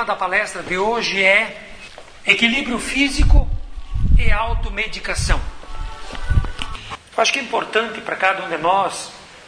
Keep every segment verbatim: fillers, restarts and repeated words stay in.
Da palestra de hoje é equilíbrio físico e automedicação. Eu acho que é importante para cada um de nós,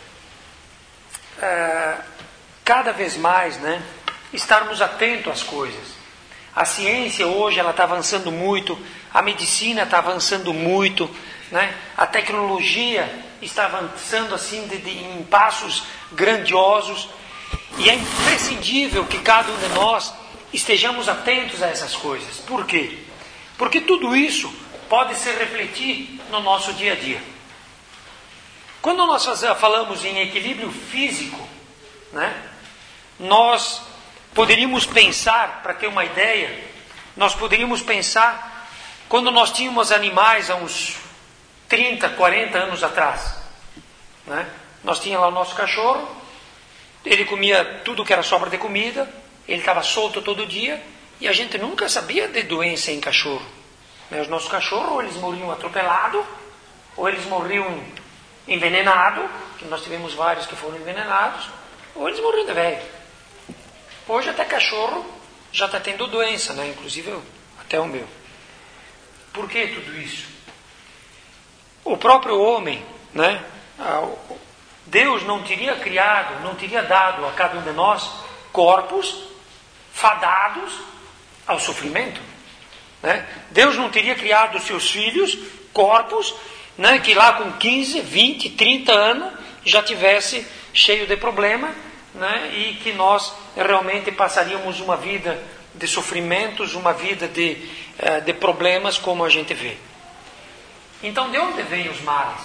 uh, cada vez mais, né, estarmos atentos às coisas. A ciência hoje ela está avançando muito, a medicina está avançando muito, né, a tecnologia está avançando assim de, de, em passos grandiosos, e é imprescindível que cada um de nós estejamos atentos a essas coisas. Por quê? Porque tudo isso pode se refletir no nosso dia a dia. Quando nós falamos em equilíbrio físico, né, nós poderíamos pensar, para ter uma ideia, nós poderíamos pensar quando nós tínhamos animais há uns trinta, quarenta anos atrás. Né? Nós tínhamos lá o nosso cachorro, ele comia tudo que era sobra de comida, ele estava solto todo dia, e a gente nunca sabia de doença em cachorro. Né? Os nossos cachorros, ou eles morriam atropelados, ou eles morriam envenenados, que nós tivemos vários que foram envenenados, ou eles morriam de velho. Hoje até cachorro já está tendo doença, né? Inclusive eu, até o meu. Por que tudo isso? O próprio homem, né? Deus não teria criado, não teria dado a cada um de nós corpos fadados ao sofrimento. Né? Deus não teria criado os seus filhos, corpos, né, que lá com quinze, vinte, trinta anos já tivesse cheio de problema, né, e que nós realmente passaríamos uma vida de sofrimentos, uma vida de, de problemas como a gente vê. Então, de onde vêm os males?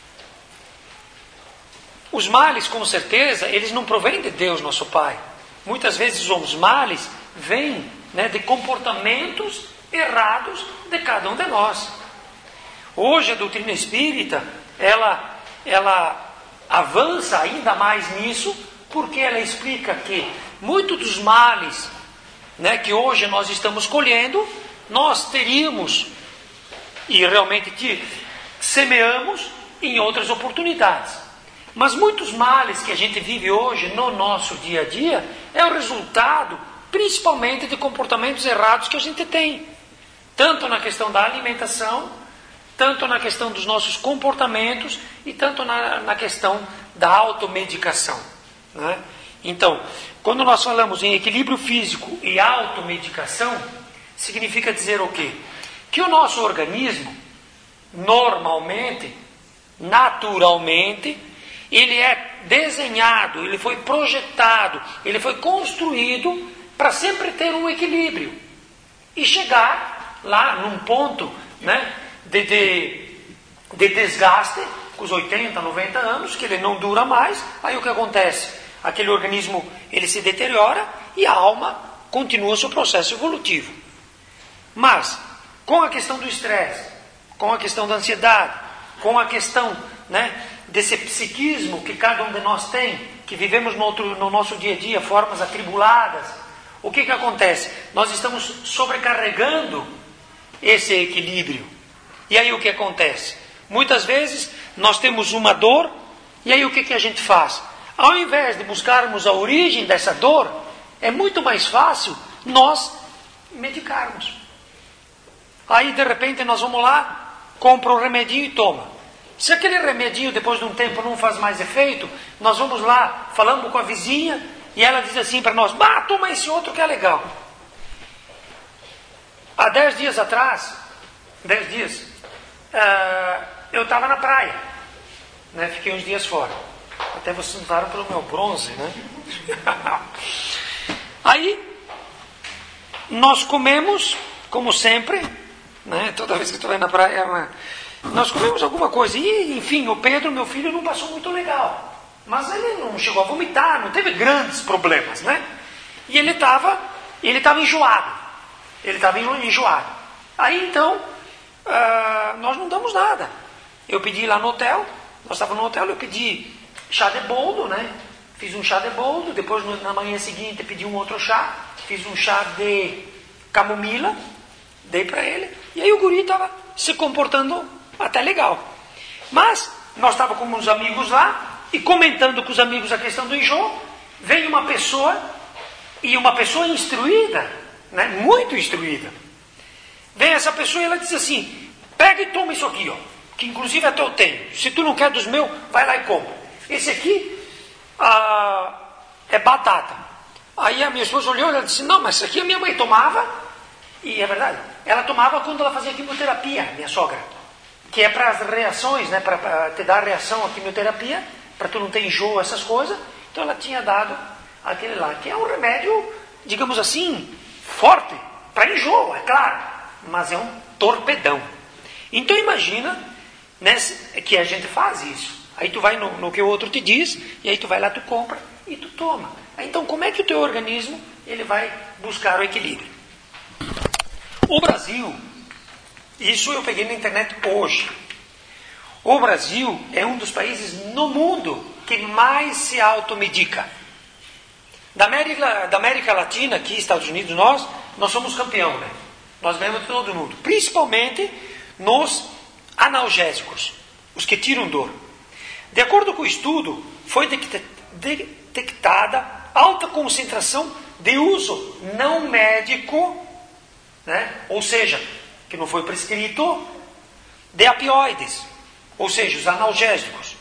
Os males, com certeza, eles não provêm de Deus, nosso Pai. Muitas vezes os males vêm, né, de comportamentos errados de cada um de nós. Hoje a doutrina espírita, ela, ela avança ainda mais nisso, porque ela explica que muitos dos males, né, que hoje nós estamos colhendo, nós teríamos, e realmente te semeamos em outras oportunidades. Mas muitos males que a gente vive hoje no nosso dia a dia é o resultado, principalmente, de comportamentos errados que a gente tem. Tanto na questão da alimentação, tanto na questão dos nossos comportamentos e tanto na, na questão da automedicação. Né? Então, quando nós falamos em equilíbrio físico e automedicação, significa dizer o quê? Que o nosso organismo, normalmente, naturalmente, ele é desenhado, ele foi projetado, ele foi construído para sempre ter um equilíbrio e chegar lá num ponto, né, de, de, de desgaste, com os oitenta, noventa anos, que ele não dura mais. Aí o que acontece? Aquele organismo ele se deteriora e a alma continua seu processo evolutivo. Mas, com a questão do estresse, com a questão da ansiedade, com a questão, né, desse psiquismo que cada um de nós tem, que vivemos no, outro, no nosso dia a dia, formas atribuladas, o que que acontece? Nós estamos sobrecarregando esse equilíbrio. E aí o que acontece? Muitas vezes nós temos uma dor, e aí o que que a gente faz? Ao invés de buscarmos a origem dessa dor, é muito mais fácil nós medicarmos. Aí de repente nós vamos lá, compra um remedinho e toma. Se aquele remedinho depois de um tempo não faz mais efeito, nós vamos lá, falamos com a vizinha, e ela diz assim para nós: bah, toma esse outro que é legal. Há dez dias atrás, dez dias, uh, eu estava na praia, né? Fiquei uns dias fora. Até vocês notaram pelo meu bronze, né? Aí, nós comemos, como sempre, né? Toda vez que estou na praia, nós comemos alguma coisa. E, enfim, o Pedro, meu filho, não passou muito legal. Mas ele não chegou a vomitar, não teve grandes problemas, né? E ele estava ele estava enjoado. Ele estava enjoado. Aí, então, uh, nós não damos nada. Eu pedi lá no hotel, nós estávamos no hotel, eu pedi chá de boldo, né? Fiz um chá de boldo, depois no, na manhã seguinte pedi um outro chá, fiz um chá de camomila, dei para ele, e aí o guri estava se comportando até legal. Mas nós estávamos com uns amigos lá, e comentando com os amigos a questão do enjoo, veio uma pessoa, e uma pessoa instruída, né? Muito instruída. Vem essa pessoa e ela diz assim, pega e toma isso aqui, ó, que inclusive até eu tenho. Se tu não quer dos meus, vai lá e compra. Esse aqui ah, é batata. Aí a minha esposa olhou e ela disse, não, mas isso aqui a minha mãe tomava, e é verdade, ela tomava quando ela fazia quimioterapia, minha sogra, que é para as reações, né, para te dar reação à quimioterapia, para tu não ter enjoo, essas coisas. Então ela tinha dado aquele lá, que é um remédio, digamos assim, forte, para enjoo, é claro, mas é um torpedão. Então imagina, né, que a gente faz isso. Aí tu vai no, no que o outro te diz, e aí tu vai lá, tu compra e tu toma. Então como é que o teu organismo ele vai buscar o equilíbrio? O Brasil, isso eu peguei na internet hoje. O Brasil é um dos países no mundo que mais se automedica. Da América, da América Latina, aqui, Estados Unidos, nós, nós somos campeão, né? Nós ganhamos de todo mundo. Principalmente nos analgésicos, os que tiram dor. De acordo com o estudo, foi detectada alta concentração de uso não médico, né? Ou seja, que não foi prescrito, de opioides, ou seja, os analgésicos.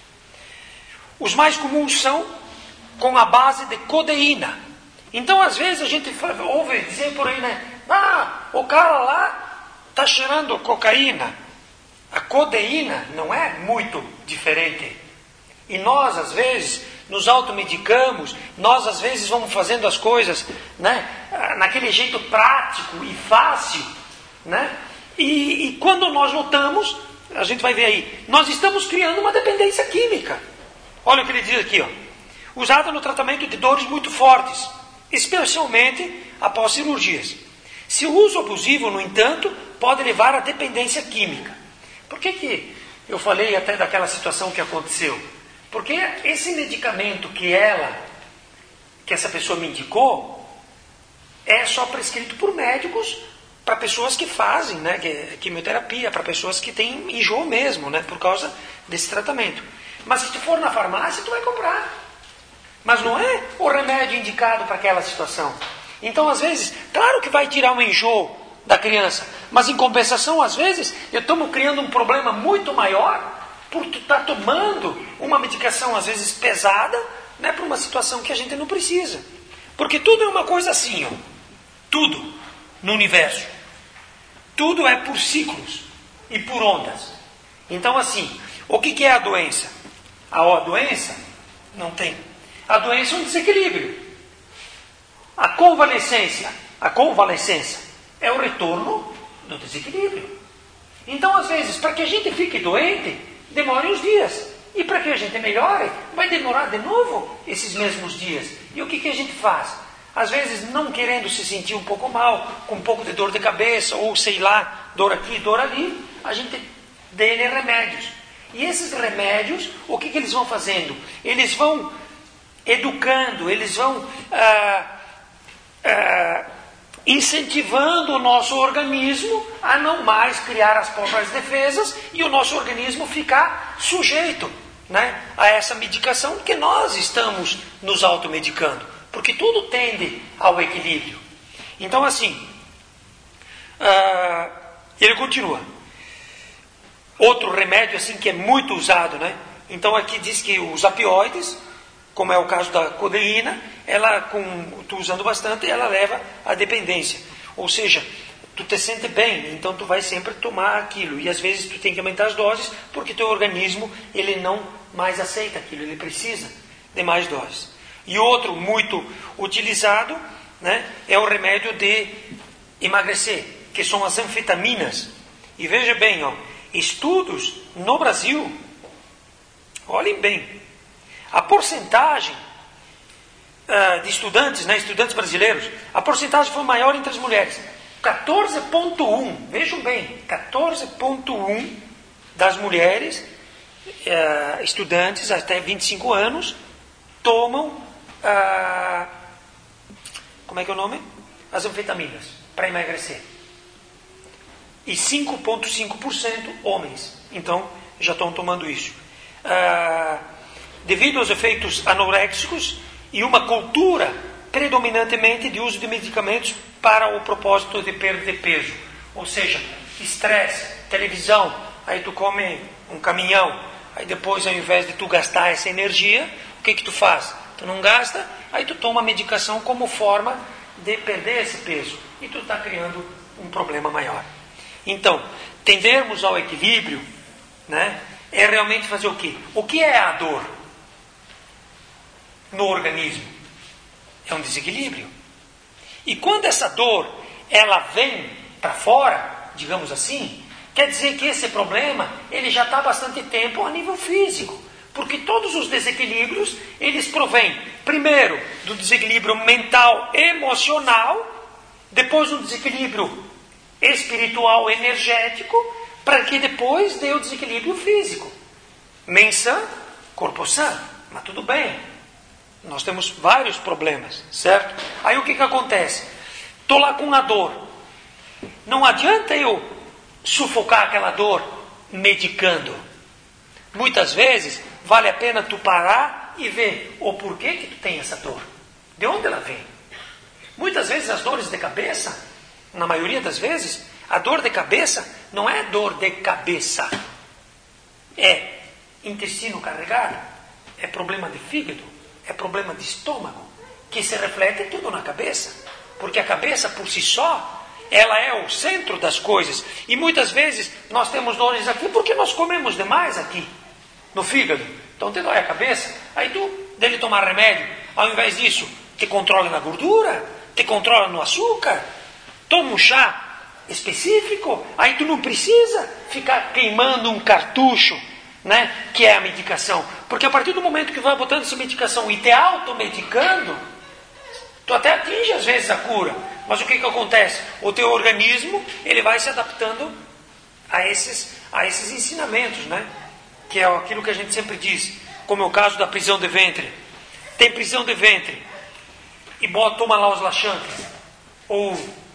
Os mais comuns são com a base de codeína. Então, às vezes, a gente ouve dizer por aí, né? Ah, o cara lá está cheirando cocaína. A codeína não é muito diferente. E nós, às vezes, nos automedicamos, nós, às vezes, vamos fazendo as coisas, né, naquele jeito prático e fácil, né? E, e quando nós notamos, a gente vai ver aí, nós estamos criando uma dependência química. Olha o que ele diz aqui, ó. Usada no tratamento de dores muito fortes, especialmente após cirurgias. Se o uso abusivo, no entanto, pode levar à dependência química. Por que que eu falei até daquela situação que aconteceu? Porque esse medicamento que ela, que essa pessoa me indicou, é só prescrito por médicos para pessoas que fazem, né, quimioterapia, para pessoas que têm enjoo mesmo, né, por causa desse tratamento. Mas se tu for na farmácia, tu vai comprar. Mas não é o remédio indicado para aquela situação. Então, às vezes, claro que vai tirar um enjoo da criança, mas em compensação, às vezes, eu estou criando um problema muito maior por tu estar tomando uma medicação, às vezes, pesada, né, para uma situação que a gente não precisa. Porque tudo é uma coisa assim, ó. Tudo no universo. Tudo é por ciclos e por ondas. Então, assim, o que, que é a doença? A, a doença não tem. A doença é um desequilíbrio. A convalescência, a convalescência é o retorno do desequilíbrio. Então, às vezes, para que a gente fique doente, demora uns dias. E para que a gente melhore, vai demorar de novo esses mesmos dias. E o que, que a gente faz? Às vezes, não querendo se sentir um pouco mal, com um pouco de dor de cabeça, ou sei lá, dor aqui, dor ali, a gente dê remédios. E esses remédios, o que, que eles vão fazendo? Eles vão educando, eles vão ah, ah, incentivando o nosso organismo a não mais criar as próprias defesas e o nosso organismo ficar sujeito, né, a essa medicação que nós estamos nos automedicando, porque tudo tende ao equilíbrio. Então, assim, uh, ele continua. Outro remédio assim que é muito usado, né? Então aqui diz que os opioides, como é o caso da codeína, ela, com tu usando bastante, ela leva à dependência. Ou seja, tu te sente bem, então tu vai sempre tomar aquilo. E às vezes tu tem que aumentar as doses, porque teu organismo ele não mais aceita aquilo, ele precisa de mais doses. E outro muito utilizado, né, é o remédio de emagrecer, que são as anfetaminas. E veja bem, ó, estudos no Brasil, olhem bem, a porcentagem uh, de estudantes, né, estudantes brasileiros, a porcentagem foi maior entre as mulheres. quatorze vírgula um, vejam bem, quatorze vírgula um das mulheres uh, estudantes até vinte e cinco anos tomam, uh, como é que é o nome? As anfetaminas, para emagrecer. E cinco vírgula cinco por cento homens, então já estão tomando isso. Uh, devido aos efeitos anoréxicos e uma cultura predominantemente de uso de medicamentos para o propósito de perda de peso. Ou seja, estresse, televisão, aí tu come um caminhão, aí depois ao invés de tu gastar essa energia, o que que tu faz? Tu não gasta, aí tu toma a medicação como forma de perder esse peso. E tu está criando um problema maior. Então, tendermos ao equilíbrio, né, é realmente fazer o quê? O que é a dor no organismo? É um desequilíbrio. E quando essa dor, ela vem para fora, digamos assim, quer dizer que esse problema, ele já está há bastante tempo a nível físico. Porque todos os desequilíbrios, eles provêm, primeiro, do desequilíbrio mental, emocional, depois do desequilíbrio espiritual, energético, para que depois dê o desequilíbrio físico. Mente sã, corpo sã. Mas tudo bem. Nós temos vários problemas, certo? Aí o que que acontece? Estou lá com a dor. Não adianta eu sufocar aquela dor medicando. Muitas vezes, vale a pena tu parar e ver o porquê que tu tem essa dor. De onde ela vem? Muitas vezes as dores de cabeça, na maioria das vezes, a dor de cabeça não é dor de cabeça. É intestino carregado, é problema de fígado, é problema de estômago, que se reflete tudo na cabeça. Porque a cabeça por si só, ela é o centro das coisas. E muitas vezes nós temos dores aqui porque nós comemos demais aqui, no fígado. Então te dói a cabeça, aí tu deve tomar remédio. Ao invés disso, te controla na gordura, te controla no açúcar, toma um chá específico, aí tu não precisa ficar queimando um cartucho, né, que é a medicação. Porque a partir do momento que vai botando essa medicação e te automedicando, tu até atinge às vezes a cura. Mas o que que acontece? O teu organismo, ele vai se adaptando a esses, a esses ensinamentos, né? Que é aquilo que a gente sempre diz, como é o caso da prisão de ventre. Tem prisão de ventre e bota, toma lá os laxantes, ou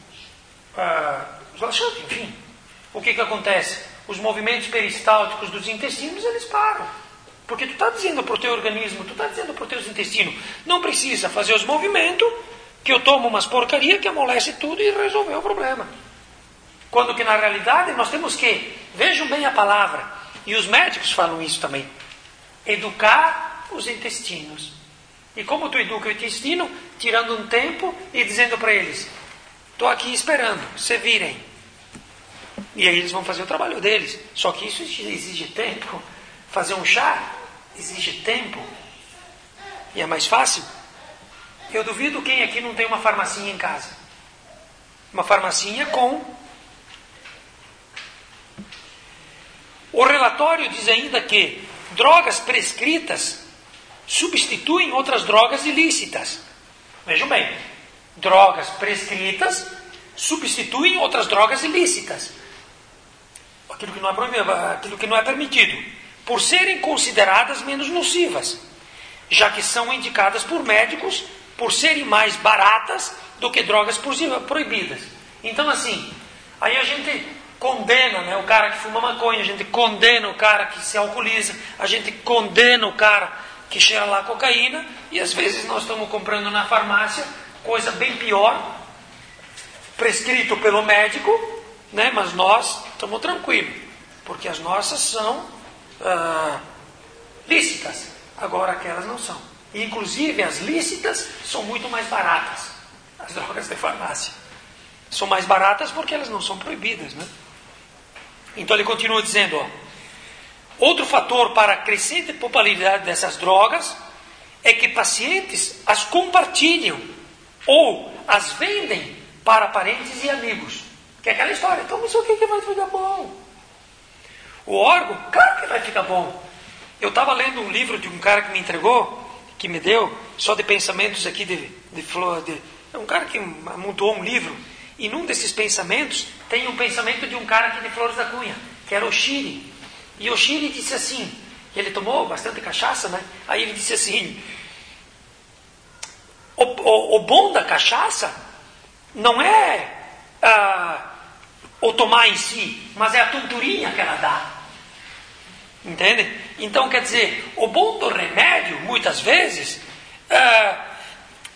ah, os laxantes, enfim. O que que acontece? Os movimentos peristálticos dos intestinos, eles param. Porque tu está dizendo para o teu organismo, tu está dizendo para os teus intestinos, não precisa fazer os movimentos, que eu tomo umas porcaria que amolece tudo e resolveu o problema. Quando que na realidade nós temos que, vejam bem a palavra, e os médicos falam isso também, educar os intestinos. E como tu educa o intestino? Tirando um tempo e dizendo para eles, estou aqui esperando, se virem. E aí eles vão fazer o trabalho deles. Só que isso exige tempo. Fazer um chá exige tempo. E é mais fácil. Eu duvido quem aqui não tem uma farmacinha em casa. Uma farmacinha com... O relatório diz ainda que drogas prescritas substituem outras drogas ilícitas. Vejam bem. Drogas prescritas substituem outras drogas ilícitas. Aquilo que não é proibido, aquilo que não é permitido. Por serem consideradas menos nocivas. Já que são indicadas por médicos por serem mais baratas do que drogas proibidas. Então assim, aí a gente condena, né, o cara que fuma maconha, a gente condena o cara que se alcooliza, a gente condena o cara que cheira lá cocaína, e às vezes nós estamos comprando na farmácia coisa bem pior, prescrito pelo médico, né, mas nós estamos tranquilos, porque as nossas são ah, lícitas, agora aquelas não são. E, inclusive as lícitas são muito mais baratas, as drogas de farmácia. São mais baratas porque elas não são proibidas, né? Então ele continua dizendo, ó, outro fator para a crescente popularidade dessas drogas é que pacientes as compartilham ou as vendem para parentes e amigos. Que é aquela história, então isso aqui que vai ficar bom. O órgão, claro que vai ficar bom. Eu estava lendo um livro de um cara que me entregou, que me deu, só de pensamentos aqui de, de flor, de, é um cara que montou um livro, e num desses pensamentos tem um pensamento de um cara aqui de Flores da Cunha, que era o Shiri. E o Shiri disse assim, ele tomou bastante cachaça, né? Aí ele disse assim, o, o, o bom da cachaça não é ah, o tomar em si, mas é a tonturinha que ela dá. Entende? Então, quer dizer, o bom do remédio, muitas vezes, ah,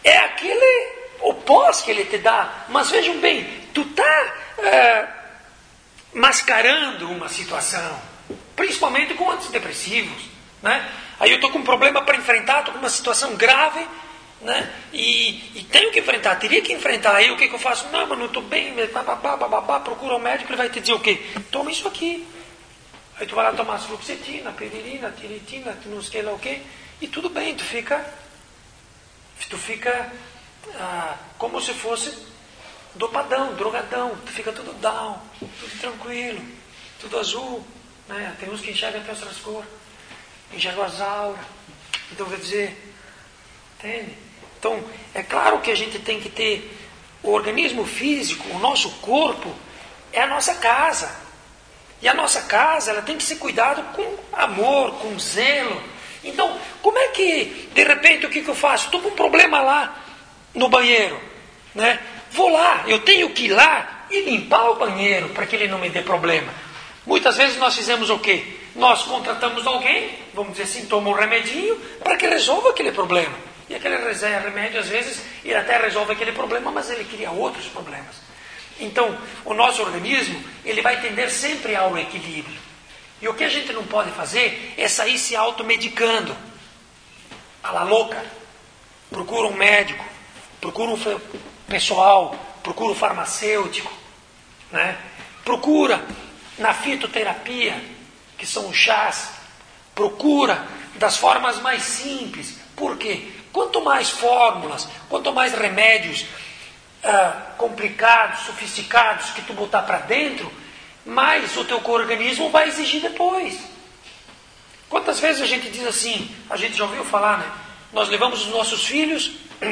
é aquele, o pós que ele te dá. Mas vejam bem, tu está é, mascarando uma situação, principalmente com antidepressivos, né? Aí eu estou com um problema para enfrentar, estou com uma situação grave, né? E, e tenho que enfrentar, teria que enfrentar. Aí o que, que eu faço? Não, mas não estou bem, bababá, bababá, procura um médico, ele vai te dizer o quê? Toma isso aqui. Aí tu vai lá tomar fluoxetina, piririna, tiritina, não sei lá o quê, e tudo bem, tu fica, tu fica ah, como se fosse dopadão, drogadão, tu fica tudo down, tudo tranquilo, tudo azul, né? Tem uns que enxergam até outras cores, enxergam as auras, então quer dizer, entende? Então, é claro que a gente tem que ter o organismo físico, o nosso corpo, é a nossa casa. E a nossa casa, ela tem que ser cuidada com amor, com zelo. Então, como é que, de repente, o que, que eu faço? Estou com um problema lá no banheiro, né? Vou lá, eu tenho que ir lá e limpar o banheiro para que ele não me dê problema. Muitas vezes nós fizemos o quê? Nós contratamos alguém, vamos dizer assim, toma um remedinho para que resolva aquele problema. E aquele remédio, às vezes, ele até resolve aquele problema, mas ele cria outros problemas. Então, o nosso organismo, ele vai tender sempre ao equilíbrio. E o que a gente não pode fazer é sair se automedicando. A la louca. Procura um médico, procura um pessoal, procura um farmacêutico, né? Procura na fitoterapia, que são os chás, procura das formas mais simples. Por quê? Quanto mais fórmulas, quanto mais remédios ah, complicados, sofisticados que tu botar para dentro, mais o teu organismo vai exigir depois. Quantas vezes a gente diz assim, a gente já ouviu falar, né? Nós levamos os nossos filhos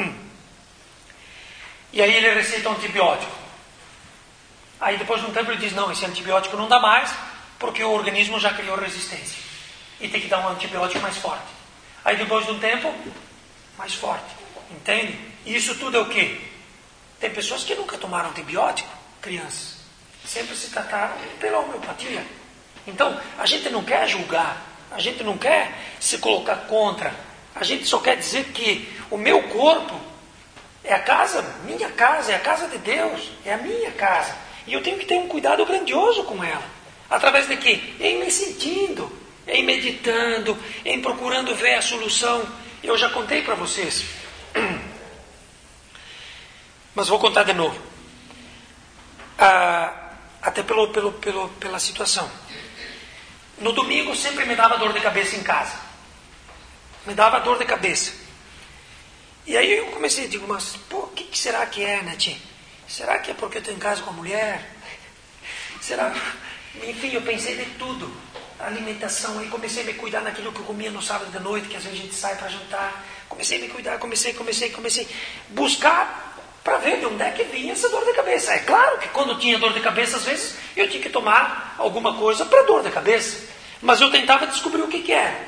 e aí ele receita um antibiótico. Aí depois de um tempo ele diz, não, esse antibiótico não dá mais, porque o organismo já criou resistência. E tem que dar um antibiótico mais forte. Aí depois de um tempo, mais forte. Entende? E isso tudo é o quê? Tem pessoas que nunca tomaram antibiótico, crianças. Sempre se trataram pela homeopatia. Então, a gente não quer julgar. A gente não quer se colocar contra. A gente só quer dizer que o meu corpo é a casa, minha casa, é a casa de Deus. É a minha casa. E eu tenho que ter um cuidado grandioso com ela. Através de quê? Em me sentindo, em meditando, em procurando ver a solução. Eu já contei para vocês. Mas vou contar de novo. Ah, até pelo, pelo, pelo, pela situação. No domingo sempre me dava dor de cabeça em casa. Me dava dor de cabeça. E aí eu comecei a dizer, mas pô, o que, que será que é, né, tia? Será que é porque eu estou em casa com a mulher? Será? Enfim, eu pensei de tudo. A alimentação, aí comecei a me cuidar naquilo que eu comia no sábado de noite, que às vezes a gente sai para jantar. Comecei a me cuidar, comecei, comecei, comecei. Buscar para ver de onde é que vinha essa dor de cabeça. É claro que quando tinha dor de cabeça, às vezes, eu tinha que tomar alguma coisa para dor de cabeça. Mas eu tentava descobrir o que que era.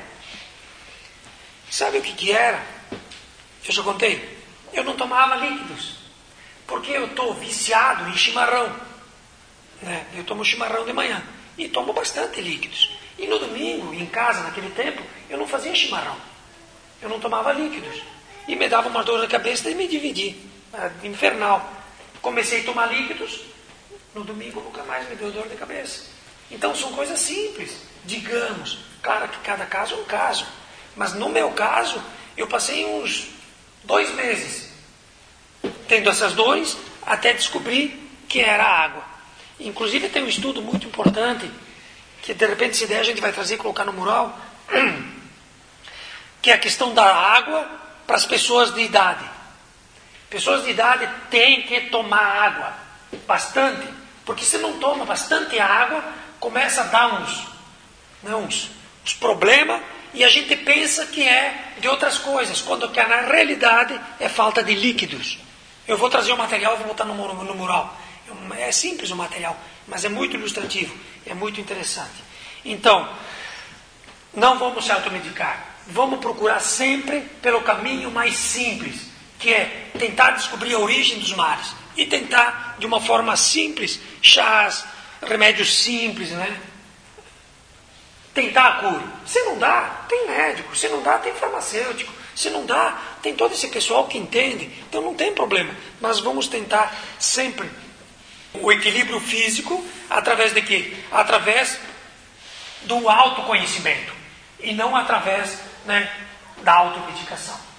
Sabe o que que era? Eu já contei. Eu não tomava líquidos. Porque eu estou viciado em chimarrão. Né? Eu tomo chimarrão de manhã. E tomo bastante líquidos. E no domingo, em casa, naquele tempo, eu não fazia chimarrão. Eu não tomava líquidos. E me dava uma dor de cabeça e me dividi. Era infernal. Comecei a tomar líquidos. No domingo nunca mais me deu dor de cabeça. Então são coisas simples. Digamos. Claro que cada caso é um caso. Mas no meu caso, eu passei uns dois meses tendo essas dores até descobrir que era água. Inclusive tem um estudo muito importante que de repente se der a gente vai trazer e colocar no mural, que é a questão da água para as pessoas de idade. Pessoas de idade têm que tomar água bastante, porque se não toma bastante água começa a dar uns, né, uns, uns problemas e a gente pensa que é de outras coisas, quando que na realidade é falta de líquidos. Eu vou trazer o material e vou botar no, no mural. É simples o material, mas é muito ilustrativo, é muito interessante. Então, não vamos se automedicar. Vamos procurar sempre pelo caminho mais simples, que é tentar descobrir a origem dos males. E tentar, de uma forma simples, chás, remédios simples, né? Tentar a cura. Se não dá, tem médico. Se não dá, tem farmacêutico. Se não dá, tem todo esse pessoal que entende, então não tem problema. Nós vamos tentar sempre o equilíbrio físico, através de quê? Através do autoconhecimento, e não através, né, da autocriticação.